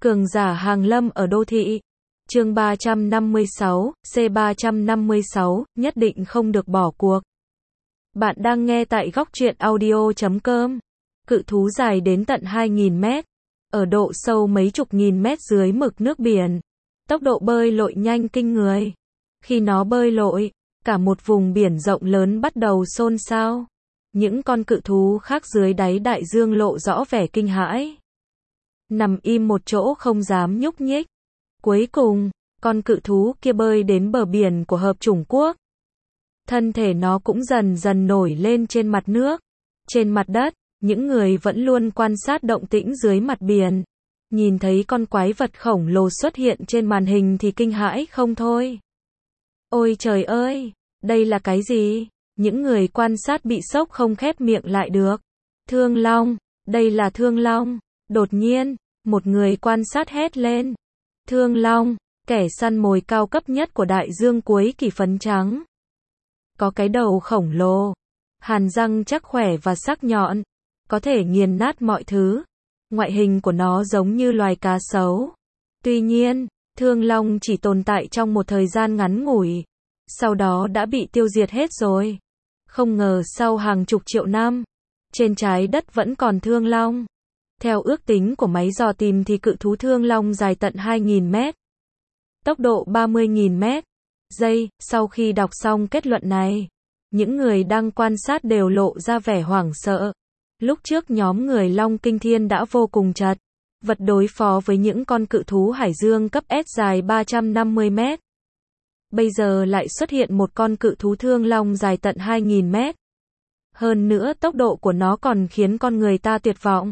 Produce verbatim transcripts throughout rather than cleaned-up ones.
Cường giả hàng lâm ở đô thị. Chương ba trăm năm mươi sáu, C ba trăm năm mươi sáu, nhất định không được bỏ cuộc. Bạn đang nghe tại góc truyện audio chấm com. Cự thú dài đến tận hai nghìn mét, ở độ sâu mấy chục nghìn mét dưới mực nước biển. Tốc độ bơi lội nhanh kinh người. Khi nó bơi lội, cả một vùng biển rộng lớn bắt đầu xôn xao. Những con cự thú khác dưới đáy đại dương lộ rõ vẻ kinh hãi. Nằm im một chỗ không dám nhúc nhích. Cuối cùng, con cự thú kia bơi đến bờ biển của hợp chủng quốc. Thân thể nó cũng dần dần nổi lên trên mặt nước. Trên mặt đất, những người vẫn luôn quan sát động tĩnh dưới mặt biển. Nhìn thấy con quái vật khổng lồ xuất hiện trên màn hình thì kinh hãi không thôi. Ôi trời ơi, đây là cái gì? Những người quan sát bị sốc không khép miệng lại được. Thương long, đây là thương long. Đột nhiên, một người quan sát hét lên. Thương long, kẻ săn mồi cao cấp nhất của đại dương cuối kỳ phấn trắng. Có cái đầu khổng lồ, hàn răng chắc khỏe và sắc nhọn, có thể nghiền nát mọi thứ. Ngoại hình của nó giống như loài cá sấu. Tuy nhiên, thương long chỉ tồn tại trong một thời gian ngắn ngủi, sau đó đã bị tiêu diệt hết rồi. Không ngờ sau hàng chục triệu năm, trên trái đất vẫn còn thương long. Theo ước tính của máy dò tìm thì cự thú thương long dài tận hai nghìn mét. Tốc độ ba mươi nghìn mét. Giây, sau khi đọc xong kết luận này, những người đang quan sát đều lộ ra vẻ hoảng sợ. Lúc trước nhóm người Long Kinh Thiên đã vô cùng chật vật đối phó với những con cự thú hải dương cấp S dài ba trăm năm mươi mét. Bây giờ lại xuất hiện một con cự thú thương long dài tận hai nghìn mét. Hơn nữa tốc độ của nó còn khiến con người ta tuyệt vọng.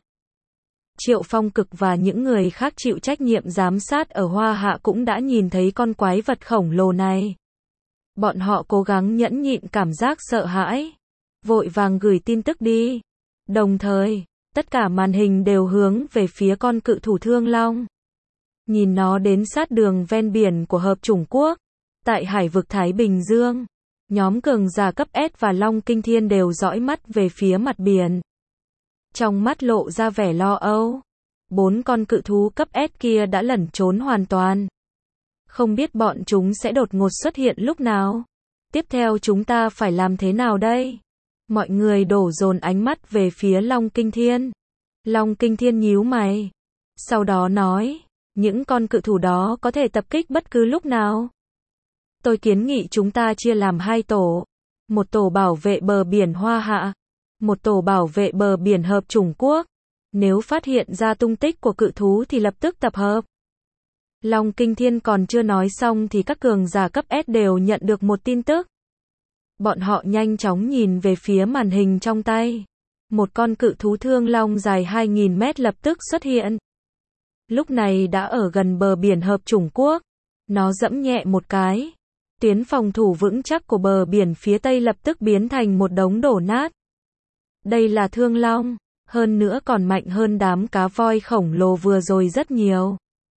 Triệu Phong Cực và những người khác chịu trách nhiệm giám sát ở Hoa Hạ cũng đã nhìn thấy con quái vật khổng lồ này. Bọn họ cố gắng nhẫn nhịn cảm giác sợ hãi, vội vàng gửi tin tức đi. Đồng thời, tất cả màn hình đều hướng về phía con cự thú thương long. Nhìn nó đến sát đường ven biển của hợp chủng quốc, tại hải vực Thái Bình Dương. Nhóm cường giả cấp S và Long Kinh Thiên đều dõi mắt về phía mặt biển. Trong mắt lộ ra vẻ lo âu. Bốn con cự thú cấp S kia đã lẩn trốn hoàn toàn. Không biết bọn chúng sẽ đột ngột xuất hiện lúc nào. Tiếp theo chúng ta phải làm thế nào đây? Mọi người đổ dồn ánh mắt về phía Long Kinh Thiên. Long Kinh Thiên nhíu mày. Sau đó nói, những con cự thú đó có thể tập kích bất cứ lúc nào. Tôi kiến nghị chúng ta chia làm hai tổ. Một tổ bảo vệ bờ biển Hoa Hạ. Một tổ bảo vệ bờ biển hợp chủng quốc. Nếu phát hiện ra tung tích của cự thú thì lập tức tập hợp. Long Kinh Thiên còn chưa nói xong thì các cường giả cấp S đều nhận được một tin tức. Bọn họ nhanh chóng nhìn về phía màn hình trong tay. Một con cự thú thương long dài hai nghìn mét lập tức xuất hiện. Lúc này đã ở gần bờ biển hợp chủng quốc. Nó giẫm nhẹ một cái. Tuyến phòng thủ vững chắc của bờ biển phía tây lập tức biến thành một đống đổ nát. Đây là thương long, hơn nữa còn mạnh hơn đám cá voi khổng lồ vừa rồi rất nhiều.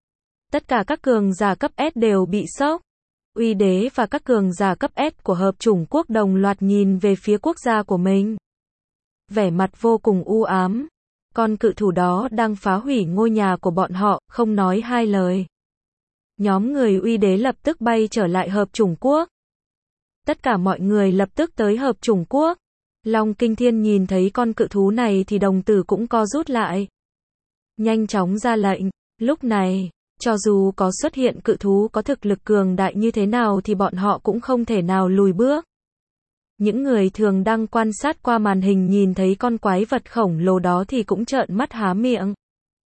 Tất cả các cường giả cấp S đều bị sốc. Uy Đế và các cường giả cấp S của hợp chủng quốc đồng loạt nhìn về phía quốc gia của mình. Vẻ mặt vô cùng u ám. Con cự thú đó đang phá hủy ngôi nhà của bọn họ, không nói hai lời. Nhóm người Uy Đế lập tức bay trở lại hợp chủng quốc. Tất cả mọi người lập tức tới hợp chủng quốc. Long Kinh Thiên nhìn thấy con cự thú này thì đồng tử cũng co rút lại. Nhanh chóng ra lệnh. Lúc này, cho dù có xuất hiện cự thú có thực lực cường đại như thế nào thì bọn họ cũng không thể nào lùi bước. Những người thường đang quan sát qua màn hình nhìn thấy con quái vật khổng lồ đó thì cũng trợn mắt há miệng.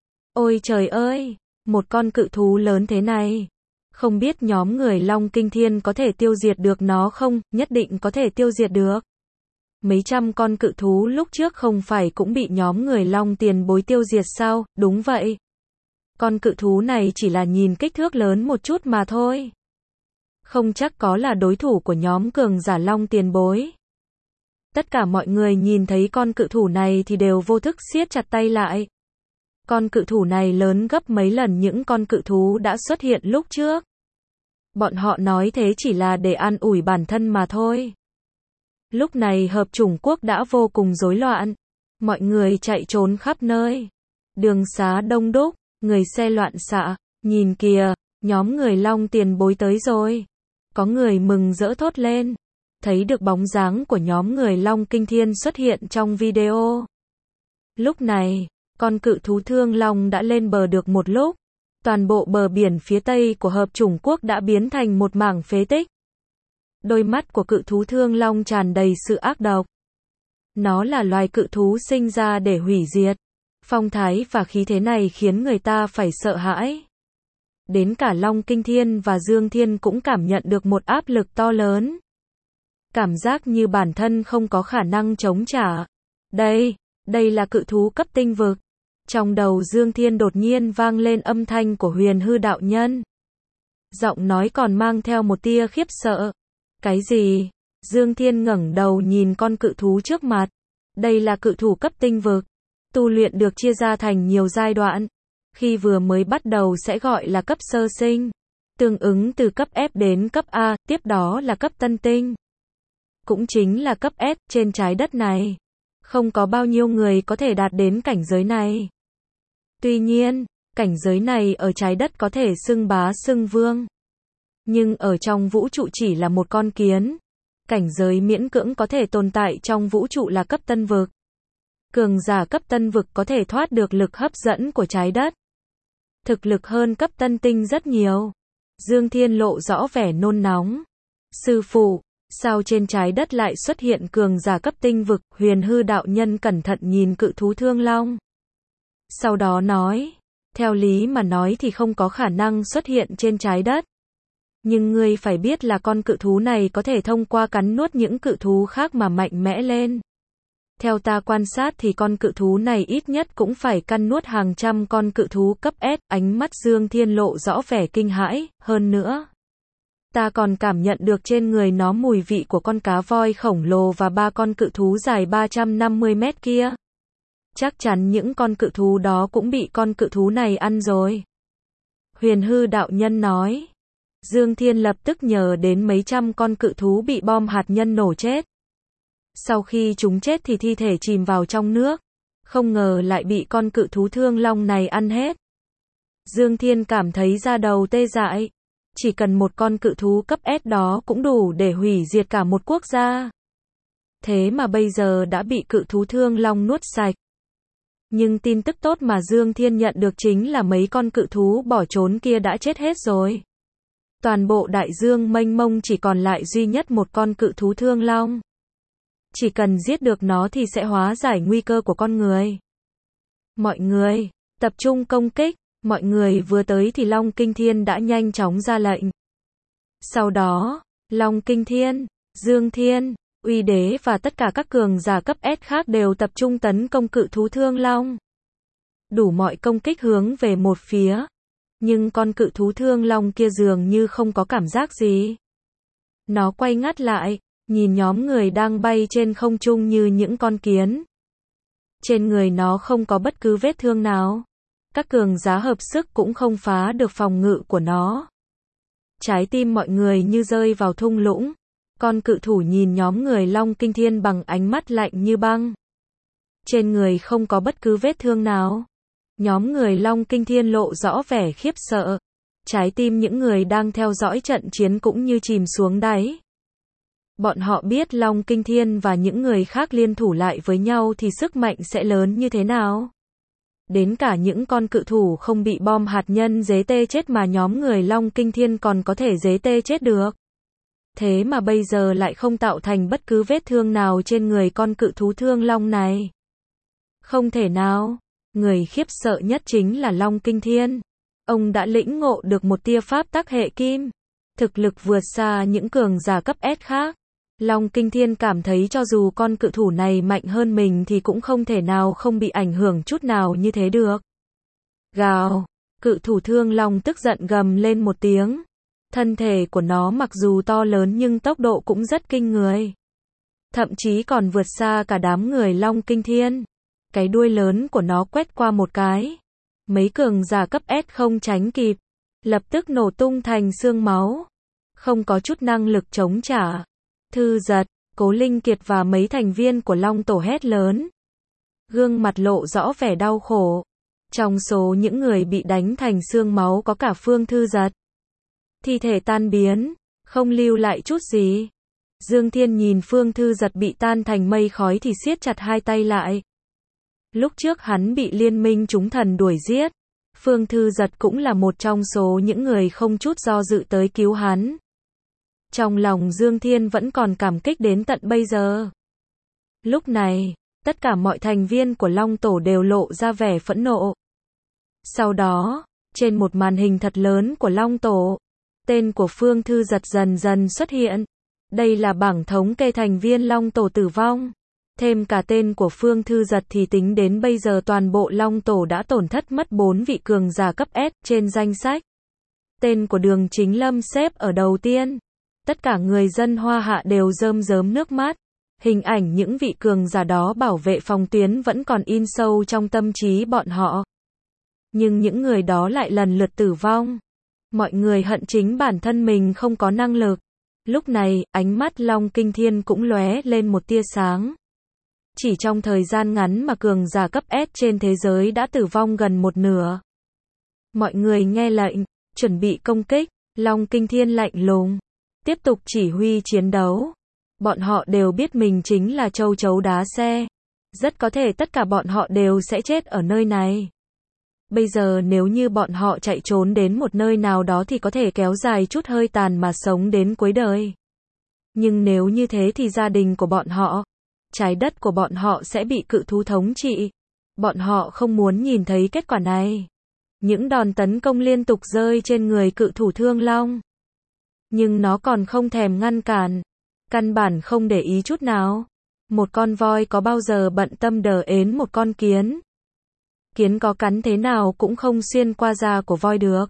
Ôi trời ơi, một con cự thú lớn thế này. Không biết nhóm người Long Kinh Thiên có thể tiêu diệt được nó không? Nhất định có thể tiêu diệt được. Mấy trăm con cự thú lúc trước không phải cũng bị nhóm người Long Tiền Bối tiêu diệt sao? Đúng vậy. Con cự thú này chỉ là nhìn kích thước lớn một chút mà thôi. Không chắc có là đối thủ của nhóm cường giả Long Tiền Bối. Tất cả mọi người nhìn thấy con cự thú này thì đều vô thức siết chặt tay lại. Con cự thú này lớn gấp mấy lần những con cự thú đã xuất hiện lúc trước. Bọn họ nói thế chỉ là để an ủi bản thân mà thôi. Lúc này hợp chủng quốc đã vô cùng rối loạn. Mọi người chạy trốn khắp nơi. Đường xá đông đúc, Người xe loạn xạ, nhìn kìa, nhóm người Long tiền bối tới rồi. Có người mừng rỡ thốt lên. Thấy được bóng dáng của nhóm người Long Kinh Thiên xuất hiện trong video. Lúc này, con cự thú Thương Long đã lên bờ được một lúc. Toàn bộ bờ biển phía tây của Hợp Chủng Quốc đã biến thành một mảng phế tích. Đôi mắt của cự thú Thương Long tràn đầy sự ác độc. Nó là loài cự thú sinh ra để hủy diệt. Phong thái và khí thế này khiến người ta phải sợ hãi. Đến cả Long Kinh Thiên và Dương Thiên cũng cảm nhận được một áp lực to lớn. Cảm giác như bản thân không có khả năng chống trả. Đây, đây là cự thú cấp tinh vực. Trong đầu Dương Thiên đột nhiên vang lên âm thanh của Huyền Hư đạo nhân. Giọng nói còn mang theo một tia khiếp sợ. Cái gì? Dương Thiên ngẩng đầu nhìn con cự thú trước mặt. Đây là cự thú cấp tinh vực. Tu luyện được chia ra thành nhiều giai đoạn. Khi vừa mới bắt đầu sẽ gọi là cấp sơ sinh. Tương ứng từ cấp F đến cấp A, tiếp đó là cấp tân tinh. Cũng chính là cấp S trên trái đất này. Không có bao nhiêu người có thể đạt đến cảnh giới này. Tuy nhiên, cảnh giới này ở trái đất có thể xưng bá xưng vương. Nhưng ở trong vũ trụ chỉ là một con kiến. Cảnh giới miễn cưỡng có thể tồn tại trong vũ trụ là cấp tân vực. Cường giả cấp tân vực có thể thoát được lực hấp dẫn của trái đất. Thực lực hơn cấp tân tinh rất nhiều. Dương Thiên lộ rõ vẻ nôn nóng. Sư phụ, sao trên trái đất lại xuất hiện cường giả cấp tinh vực? Huyền Hư đạo nhân cẩn thận nhìn cự thú Thương Long. Sau đó nói, theo lý mà nói thì không có khả năng xuất hiện trên trái đất. Nhưng ngươi phải biết là con cự thú này có thể thông qua cắn nuốt những cự thú khác mà mạnh mẽ lên. Theo ta quan sát thì con cự thú này ít nhất cũng phải cắn nuốt hàng trăm con cự thú cấp S. Ánh mắt Dương Thiên lộ rõ vẻ kinh hãi, hơn nữa. Ta còn cảm nhận được trên người nó mùi vị của con cá voi khổng lồ và ba con cự thú dài ba trăm năm mươi mét kia. Chắc chắn những con cự thú đó cũng bị con cự thú này ăn rồi. Huyền Hư đạo nhân nói. Dương Thiên lập tức nhớ đến mấy trăm con cự thú bị bom hạt nhân nổ chết. Sau khi chúng chết thì thi thể chìm vào trong nước. Không ngờ lại bị con cự thú Thương Long này ăn hết. Dương Thiên cảm thấy da đầu tê dại. Chỉ cần một con cự thú cấp S đó cũng đủ để hủy diệt cả một quốc gia. Thế mà bây giờ đã bị cự thú Thương Long nuốt sạch. Nhưng tin tức tốt mà Dương Thiên nhận được chính là mấy con cự thú bỏ trốn kia đã chết hết rồi. Toàn bộ đại dương mênh mông chỉ còn lại duy nhất một con cự thú Thương Long. Chỉ cần giết được nó thì sẽ hóa giải nguy cơ của con người. Mọi người, tập trung công kích. Mọi người vừa tới thì Long Kinh Thiên đã nhanh chóng ra lệnh. Sau đó, Long Kinh Thiên, Dương Thiên, Uy Đế và tất cả các cường giả cấp S khác đều tập trung tấn công cự thú Thương Long. Đủ mọi công kích hướng về một phía. Nhưng con cự thú Thương Long kia dường như không có cảm giác gì. Nó quay ngắt lại, nhìn nhóm người đang bay trên không trung như những con kiến. Trên người nó không có bất cứ vết thương nào. Các cường giá hợp sức cũng không phá được phòng ngự của nó. Trái tim mọi người như rơi vào thung lũng. Con cự thủ nhìn nhóm người Long Kinh Thiên bằng ánh mắt lạnh như băng. Trên người không có bất cứ vết thương nào. Nhóm người Long Kinh Thiên lộ rõ vẻ khiếp sợ. Trái tim những người đang theo dõi trận chiến cũng như chìm xuống đáy. Bọn họ biết Long Kinh Thiên và những người khác liên thủ lại với nhau thì sức mạnh sẽ lớn như thế nào. Đến cả những con cự thủ không bị bom hạt nhân giết tê chết mà nhóm người Long Kinh Thiên còn có thể giết tê chết được. Thế mà bây giờ lại không tạo thành bất cứ vết thương nào trên người con cự thú Thương Long này. Không thể nào. Người khiếp sợ nhất chính là Long Kinh Thiên. Ông đã lĩnh ngộ được một tia pháp tắc hệ kim. Thực lực vượt xa những cường giả cấp S khác. Long Kinh Thiên cảm thấy cho dù con cự thủ này mạnh hơn mình thì cũng không thể nào không bị ảnh hưởng chút nào như thế được. Gào, cự thủ Thương Long tức giận gầm lên một tiếng. Thân thể của nó mặc dù to lớn nhưng tốc độ cũng rất kinh người. Thậm chí còn vượt xa cả đám người Long Kinh Thiên. Cái đuôi lớn của nó quét qua một cái. Mấy cường giả cấp S không tránh kịp. Lập tức nổ tung thành xương máu. Không có chút năng lực chống trả. Thư Giật, Cố Linh Kiệt và mấy thành viên của Long Tổ hét lớn. Gương mặt lộ rõ vẻ đau khổ. Trong số những người bị đánh thành xương máu có cả Phương Thư Giật. Thi thể tan biến, không lưu lại chút gì. Dương Thiên nhìn Phương Thư Giật bị tan thành mây khói thì siết chặt hai tay lại. Lúc trước hắn bị liên minh chúng thần đuổi giết. Phương Thư Giật cũng là một trong số những người không chút do dự tới cứu hắn. Trong lòng Dương Thiên vẫn còn cảm kích đến tận bây giờ. Lúc này, tất cả mọi thành viên của Long Tổ đều lộ ra vẻ phẫn nộ. Sau đó, trên một màn hình thật lớn của Long Tổ, tên của Phương Thư Giật dần dần xuất hiện. Đây là bảng thống kê thành viên Long Tổ tử vong. Thêm cả tên của Phương Thư Giật thì tính đến bây giờ toàn bộ Long Tổ đã tổn thất mất bốn vị cường giả cấp S trên danh sách. Tên của Đường Chính Lâm xếp ở đầu tiên. Tất cả người dân Hoa Hạ đều rơm rớm nước mắt. Hình ảnh những vị cường giả đó bảo vệ phòng tuyến vẫn còn in sâu trong tâm trí bọn họ. Nhưng những người đó lại lần lượt tử vong. Mọi người hận chính bản thân mình không có năng lực. Lúc này, ánh mắt Long Kinh Thiên cũng lóe lên một tia sáng. Chỉ trong thời gian ngắn mà cường giả cấp S trên thế giới đã tử vong gần một nửa. Mọi người nghe lệnh, chuẩn bị công kích. Long Kinh Thiên lạnh lùng, tiếp tục chỉ huy chiến đấu. Bọn họ đều biết mình chính là châu chấu đá xe. Rất có thể tất cả bọn họ đều sẽ chết ở nơi này. Bây giờ nếu như bọn họ chạy trốn đến một nơi nào đó thì có thể kéo dài chút hơi tàn mà sống đến cuối đời. Nhưng nếu như thế thì gia đình của bọn họ, trái đất của bọn họ sẽ bị cự thú thống trị. Bọn họ không muốn nhìn thấy kết quả này. Những đòn tấn công liên tục rơi trên người cự thủ Thương Long. Nhưng nó còn không thèm ngăn cản. Căn bản không để ý chút nào. Một con voi có bao giờ bận tâm đờ ến một con kiến. Kiến có cắn thế nào cũng không xuyên qua da của voi được.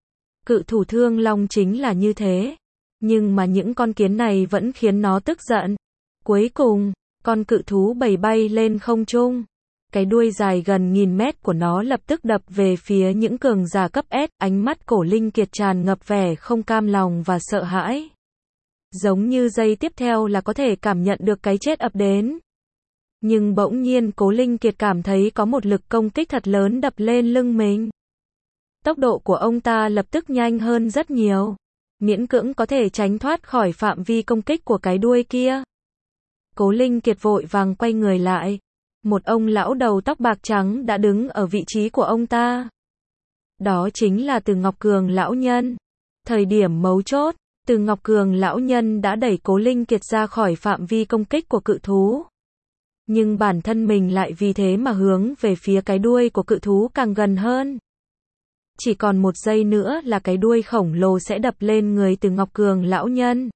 Cự thủ Thương Long chính là như thế. Nhưng mà những con kiến này vẫn khiến nó tức giận. Cuối cùng, con cự thú bầy bay lên không trung. Cái đuôi dài gần nghìn mét của nó lập tức đập về phía những cường giả cấp S. Ánh mắt Cổ Linh Kiệt tràn ngập vẻ không cam lòng và sợ hãi. Giống như giây tiếp theo là có thể cảm nhận được cái chết ập đến. Nhưng bỗng nhiên Cố Linh Kiệt cảm thấy có một lực công kích thật lớn đập lên lưng mình. Tốc độ của ông ta lập tức nhanh hơn rất nhiều. Miễn cưỡng có thể tránh thoát khỏi phạm vi công kích của cái đuôi kia. Cố Linh Kiệt vội vàng quay người lại. Một ông lão đầu tóc bạc trắng đã đứng ở vị trí của ông ta. Đó chính là Từ Ngọc Cường lão nhân. Thời điểm mấu chốt, Từ Ngọc Cường lão nhân đã đẩy Cố Linh Kiệt ra khỏi phạm vi công kích của cự thú. Nhưng bản thân mình lại vì thế mà hướng về phía cái đuôi của cự thú càng gần hơn. Chỉ còn một giây nữa là cái đuôi khổng lồ sẽ đập lên người Từ Ngọc Cường lão nhân.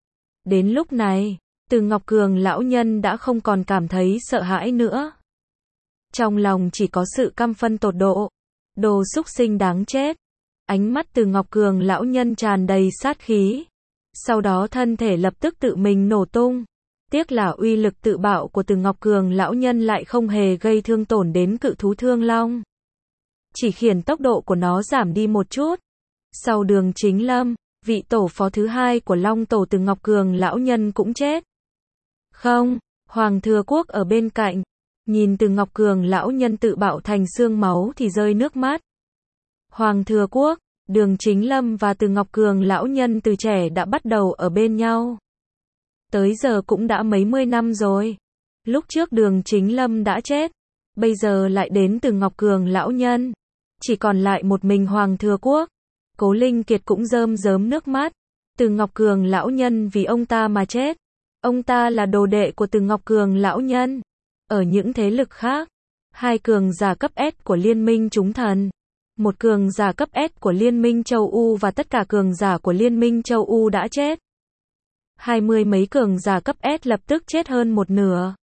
Đến lúc này, Từ Ngọc Cường lão nhân đã không còn cảm thấy sợ hãi nữa. Trong lòng chỉ có sự căm phân tột độ. Đồ súc sinh đáng chết. Ánh mắt Từ Ngọc Cường lão nhân tràn đầy sát khí. Sau đó thân thể lập tức tự mình nổ tung. Tiếc là uy lực tự bạo của Từ Ngọc Cường lão nhân lại không hề gây thương tổn đến cự thú Thương Long. Chỉ khiến tốc độ của nó giảm đi một chút. Sau Đường Chính Lâm, vị tổ phó thứ hai của Long Tổ Từ Ngọc Cường lão nhân cũng chết. Không, Hoàng Thừa Quốc ở bên cạnh, nhìn Từ Ngọc Cường lão nhân tự bạo thành xương máu thì rơi nước mắt. Hoàng Thừa Quốc, Đường Chính Lâm và Từ Ngọc Cường lão nhân từ trẻ đã bắt đầu ở bên nhau. Tới giờ cũng đã mấy mươi năm rồi. Lúc trước Đường Chính Lâm đã chết, bây giờ lại đến Từ Ngọc Cường lão nhân. Chỉ còn lại một mình Hoàng Thừa Quốc. Cố Linh Kiệt cũng rơm rớm nước mắt. Từ Ngọc Cường lão nhân vì ông ta mà chết. Ông ta là đồ đệ của Từ Ngọc Cường lão nhân. Ở những thế lực khác, hai cường giả cấp S của Liên minh chúng thần, một cường giả cấp S của Liên minh châu U và tất cả cường giả của Liên minh châu U đã chết. Hai mươi mấy cường giả cấp S lập tức chết hơn một nửa.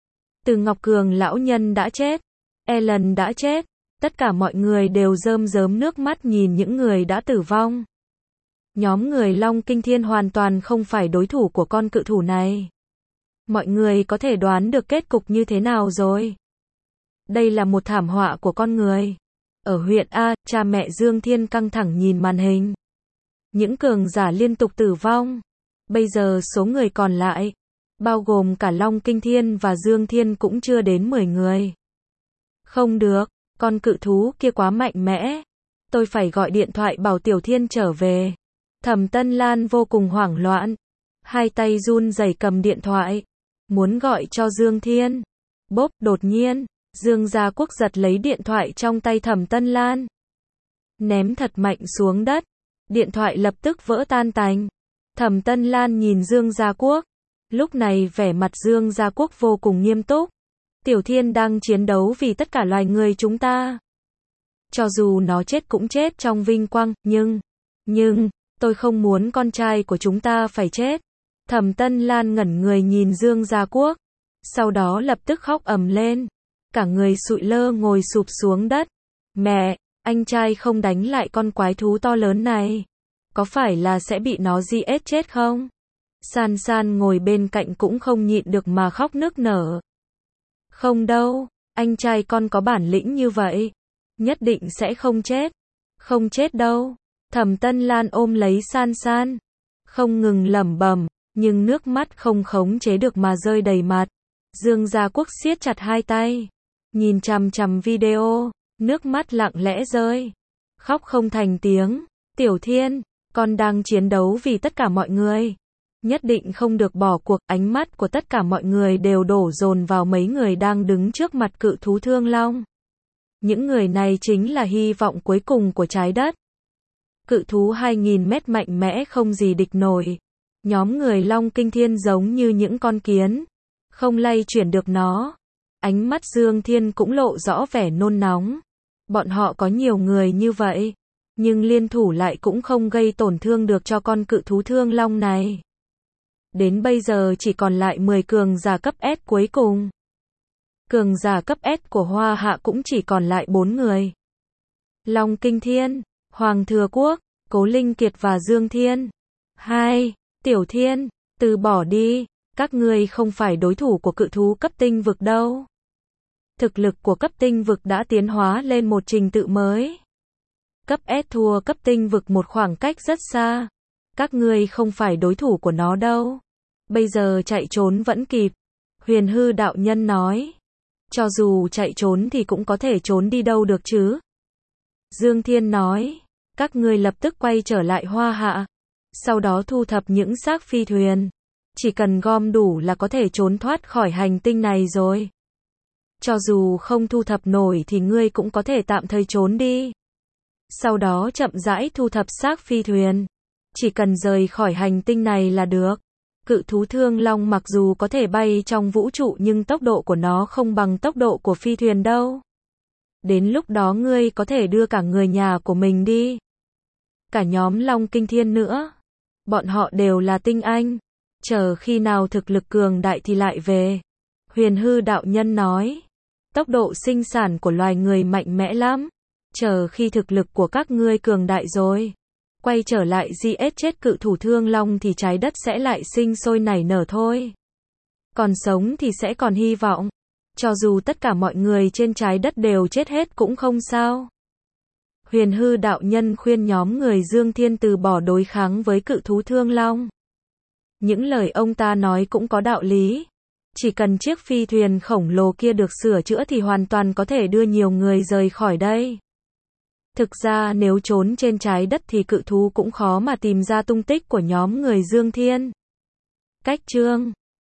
Từ Ngọc Cường lão nhân đã chết. Ellen đã chết. Tất cả mọi người đều rơm rớm nước mắt nhìn những người đã tử vong. Nhóm người Long Kinh Thiên hoàn toàn không phải đối thủ của con cự thủ này. Mọi người có thể đoán được kết cục như thế nào rồi. Đây là một thảm họa của con người. Ở huyện A, cha mẹ Dương Thiên căng thẳng nhìn màn hình. Những cường giả liên tục tử vong. Bây giờ số người còn lại, bao gồm cả Long Kinh Thiên và Dương Thiên cũng chưa đến mười người. Không được, Con cự thú kia quá mạnh mẽ. Tôi phải gọi điện thoại bảo Tiểu Thiên trở về. Thẩm Tân Lan vô cùng hoảng loạn. Hai tay run rẩy cầm điện thoại. Muốn gọi cho Dương Thiên. Bốp, đột nhiên, Dương Gia Quốc giật lấy điện thoại trong tay Thẩm Tân Lan. Ném thật mạnh xuống đất. Điện thoại lập tức vỡ tan tành. Thẩm Tân Lan nhìn Dương Gia Quốc. Lúc này vẻ mặt Dương Gia Quốc vô cùng nghiêm túc. Tiểu Thiên đang chiến đấu vì tất cả loài người chúng ta. Cho dù nó chết cũng chết trong vinh quang, nhưng, nhưng, tôi không muốn con trai của chúng ta phải chết. Thẩm Tân Lan ngẩn người nhìn Dương Gia Quốc. Sau đó lập tức khóc ầm lên. Cả người sụi lơ ngồi sụp xuống đất. Mẹ, anh trai không đánh lại con quái thú to lớn này. Có phải là sẽ bị nó giết chết không? San San ngồi bên cạnh cũng không nhịn được mà khóc nức nở. Không đâu, anh trai con có bản lĩnh như vậy. Nhất định sẽ không chết. Không chết đâu. Thẩm Tân Lan ôm lấy San San. Không ngừng lẩm bẩm, nhưng nước mắt không khống chế được mà rơi đầy mặt. Dương Gia Quốc siết chặt hai tay. Nhìn chằm chằm video, nước mắt lặng lẽ rơi. Khóc không thành tiếng. Tiểu Thiên, con đang chiến đấu vì tất cả mọi người. Nhất định không được bỏ cuộc. Ánh mắt của tất cả mọi người đều đổ dồn vào mấy người đang đứng trước mặt cự thú Thương Long. Những người này chính là hy vọng cuối cùng của trái đất. Cự thú hai nghìn mét mạnh mẽ không gì địch nổi. Nhóm người Long Kinh Thiên giống như những con kiến. Không lay chuyển được nó. Ánh mắt Dương Thiên cũng lộ rõ vẻ nôn nóng. Bọn họ có nhiều người như vậy. Nhưng liên thủ lại cũng không gây tổn thương được cho con cự thú Thương Long này. Đến bây giờ chỉ còn lại mười cường giả cấp S cuối cùng. Cường giả cấp S của Hoa Hạ cũng chỉ còn lại bốn người. Long Kinh Thiên, Hoàng Thừa Quốc, Cố Linh Kiệt và Dương Thiên. Hai, Tiểu Thiên, từ bỏ đi, các ngươi không phải đối thủ của cự thú cấp tinh vực đâu. Thực lực của cấp tinh vực đã tiến hóa lên một trình tự mới. Cấp S thua cấp tinh vực một khoảng cách rất xa. Các ngươi không phải đối thủ của nó đâu. Bây giờ chạy trốn vẫn kịp. Huyền Hư đạo nhân nói. Cho dù chạy trốn thì cũng có thể trốn đi đâu được chứ. Dương Thiên nói. Các ngươi lập tức quay trở lại Hoa Hạ. Sau đó thu thập những xác phi thuyền. Chỉ cần gom đủ là có thể trốn thoát khỏi hành tinh này rồi. Cho dù không thu thập nổi thì ngươi cũng có thể tạm thời trốn đi. Sau đó chậm rãi thu thập xác phi thuyền. Chỉ cần rời khỏi hành tinh này là được. Cự thú Thương Long mặc dù có thể bay trong vũ trụ nhưng tốc độ của nó không bằng tốc độ của phi thuyền đâu. Đến lúc đó ngươi có thể đưa cả người nhà của mình đi. Cả nhóm Long Kinh Thiên nữa. Bọn họ đều là tinh anh. Chờ khi nào thực lực cường đại thì lại về. Huyền Hư đạo nhân nói. Tốc độ sinh sản của loài người mạnh mẽ lắm. Chờ khi thực lực của các ngươi cường đại rồi. Quay trở lại giết chết cự thủ Thương Long thì trái đất sẽ lại sinh sôi nảy nở thôi. Còn sống thì sẽ còn hy vọng. Cho dù tất cả mọi người trên trái đất đều chết hết cũng không sao. Huyền Hư đạo nhân khuyên nhóm người Dương Thiên từ bỏ đối kháng với cự thú Thương Long. Những lời ông ta nói cũng có đạo lý. Chỉ cần chiếc phi thuyền khổng lồ kia được sửa chữa thì hoàn toàn có thể đưa nhiều người rời khỏi đây. Thực ra nếu trốn trên trái đất thì cự thú cũng khó mà tìm ra tung tích của nhóm người Dương Thiên. Cách chương